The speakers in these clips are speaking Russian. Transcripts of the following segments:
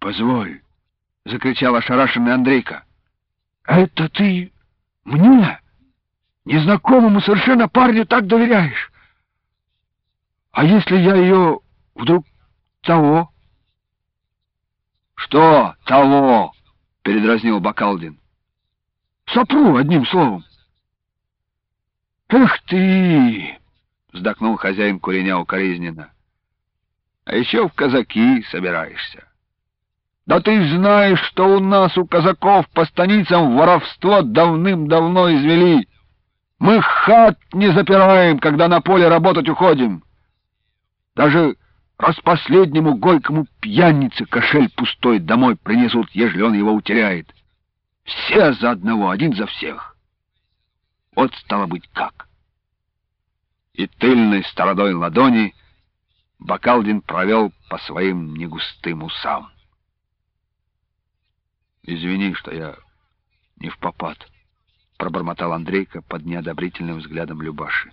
Позволь, — закричал ошарашенный Андрейка. Это ты мне, незнакомому совершенно парню, так доверяешь? А если я ее вдруг того? Что того? — передразнил Бакалдин. Сопру, одним словом. Эх ты! — вздохнул хозяин куреня укоризненно. А еще в казаки собираешься. Да ты знаешь, что у нас, у казаков, по станицам воровство давным-давно извели. Мы хат не запираем, когда на поле работать уходим. Даже распоследнему горькому пьянице кошель пустой домой принесут, ежели он его утеряет. Все за одного, один за всех. Вот стало быть как. И тыльной стороной ладони Бакалдин провел по своим негустым усам. «Извини, что я не впопад», — пробормотал Андрейка под неодобрительным взглядом Любаши.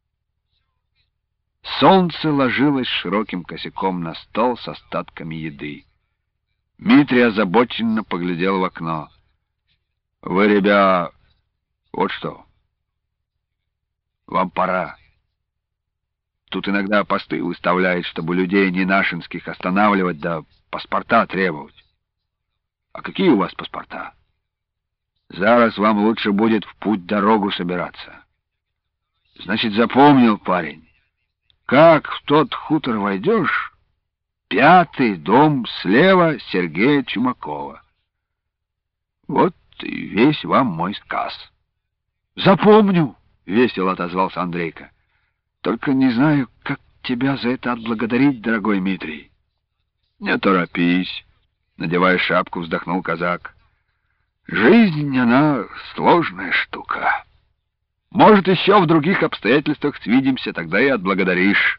Солнце ложилось широким косяком на стол с остатками еды. Митрий озабоченно поглядел в окно. «Вы, ребя, вот что. Вам пора. Тут иногда посты выставляют, чтобы людей не нашинских останавливать, да паспорта требовать. А какие у вас паспорта? Зараз вам лучше будет в путь-дорогу собираться. Значит, запомнил, парень. Как в тот хутор войдешь, 5-й дом слева Сергея Чумакова. Вот и весь вам мой сказ». «Запомню», — весело отозвался Андрейка. «Только не знаю, как тебя за это отблагодарить, дорогой Митрий». «Не торопись», — надевая шапку, вздохнул казак. «Жизнь, она сложная штука. Может, еще в других обстоятельствах свидимся, тогда и отблагодаришь».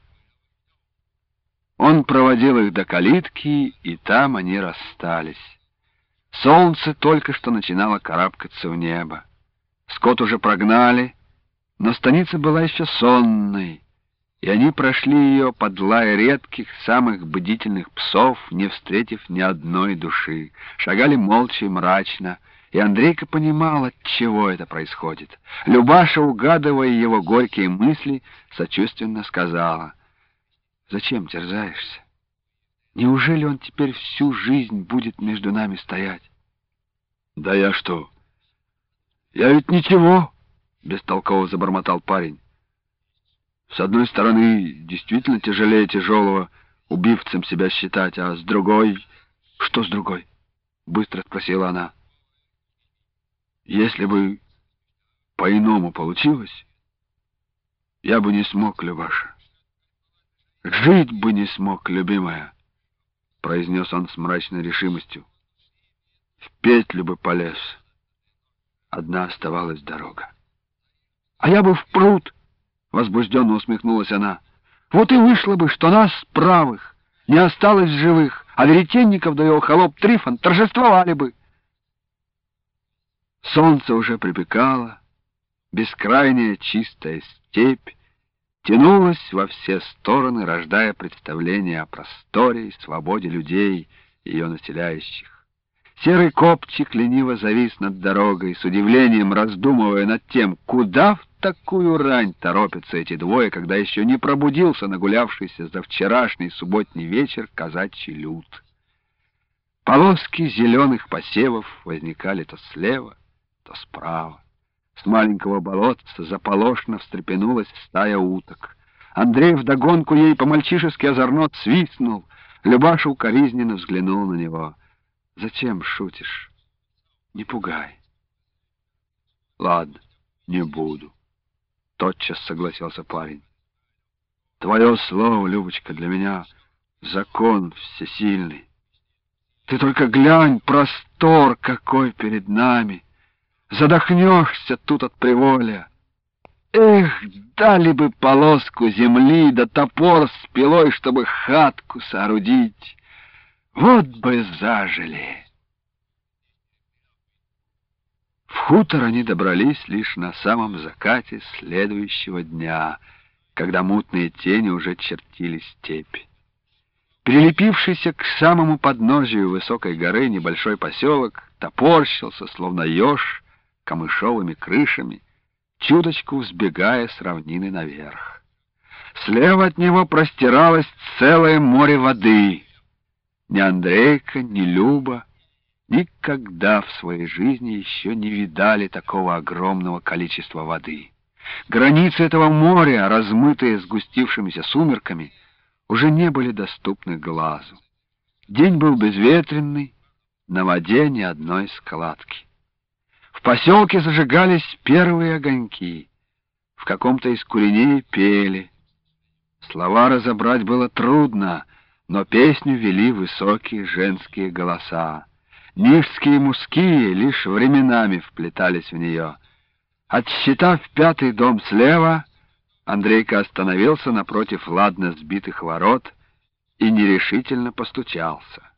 Он проводил их до калитки, и там они расстались. Солнце только что начинало карабкаться в небо. Скот уже прогнали, но станица была еще сонной, и они прошли ее под лай редких, самых бдительных псов, не встретив ни одной души. Шагали молча и мрачно, и Андрейка понимал, от чего это происходит. Любаша, угадывая его горькие мысли, сочувственно сказала: «Зачем терзаешься? Неужели он теперь всю жизнь будет между нами стоять?» «Да я что? Я ведь ничего», — бестолково забормотал парень. «С одной стороны, действительно тяжелее тяжелого убивцем себя считать, а с другой...» «Что с другой?» — быстро спросила она. «Если бы по-иному получилось, я бы не смог, Любаша. Жить бы не смог, любимая», — произнес он с мрачной решимостью. «В петлю бы полез. Одна оставалась дорога». «А я бы в пруд», — возбужденно усмехнулась она. «Вот и вышло бы, что нас, правых, не осталось в живых, а Веретенников да его холоп Трифон торжествовали бы». Солнце уже припекало, бескрайняя чистая степь тянулась во все стороны, рождая представление о просторе и свободе людей, ее населяющих. Серый копчик лениво завис над дорогой, с удивлением раздумывая над тем, куда в такую рань торопятся эти двое, когда еще не пробудился нагулявшийся за вчерашний субботний вечер казачий люд. Полоски зеленых посевов возникали то слева, то справа. С маленького болотца заполошно встрепенулась стая уток. Андрей вдогонку ей по-мальчишески озорно свистнул. Любаша укоризненно взглянул на него. «Зачем шутишь? Не пугай». «Ладно, не буду», — тотчас согласился парень. «Твое слово, Любочка, для меня закон всесильный. Ты только глянь, простор какой перед нами. Задохнешься тут от приволья. Эх, дали бы полоску земли да топор с пилой, чтобы хатку соорудить. Вот бы зажили». В хутор они добрались лишь на самом закате следующего дня, когда мутные тени уже чертили степь. Прилепившийся к самому подножию высокой горы небольшой поселок топорщился, словно еж, камышовыми крышами, чуточку взбегая с равнины наверх. Слева от него простиралось целое море воды. Ни Андрейка, ни Люба никогда в своей жизни еще не видали такого огромного количества воды. Границы этого моря, размытые сгустившимися сумерками, уже не были доступны глазу. День был безветренный, на воде ни одной складки. В поселке зажигались первые огоньки. В каком-то из куреней пели. Слова разобрать было трудно, но песню вели высокие женские голоса. Нижские мужские лишь временами вплетались в нее. Отсчитав 5-й дом слева, Андрейка остановился напротив ладно сбитых ворот и нерешительно постучался.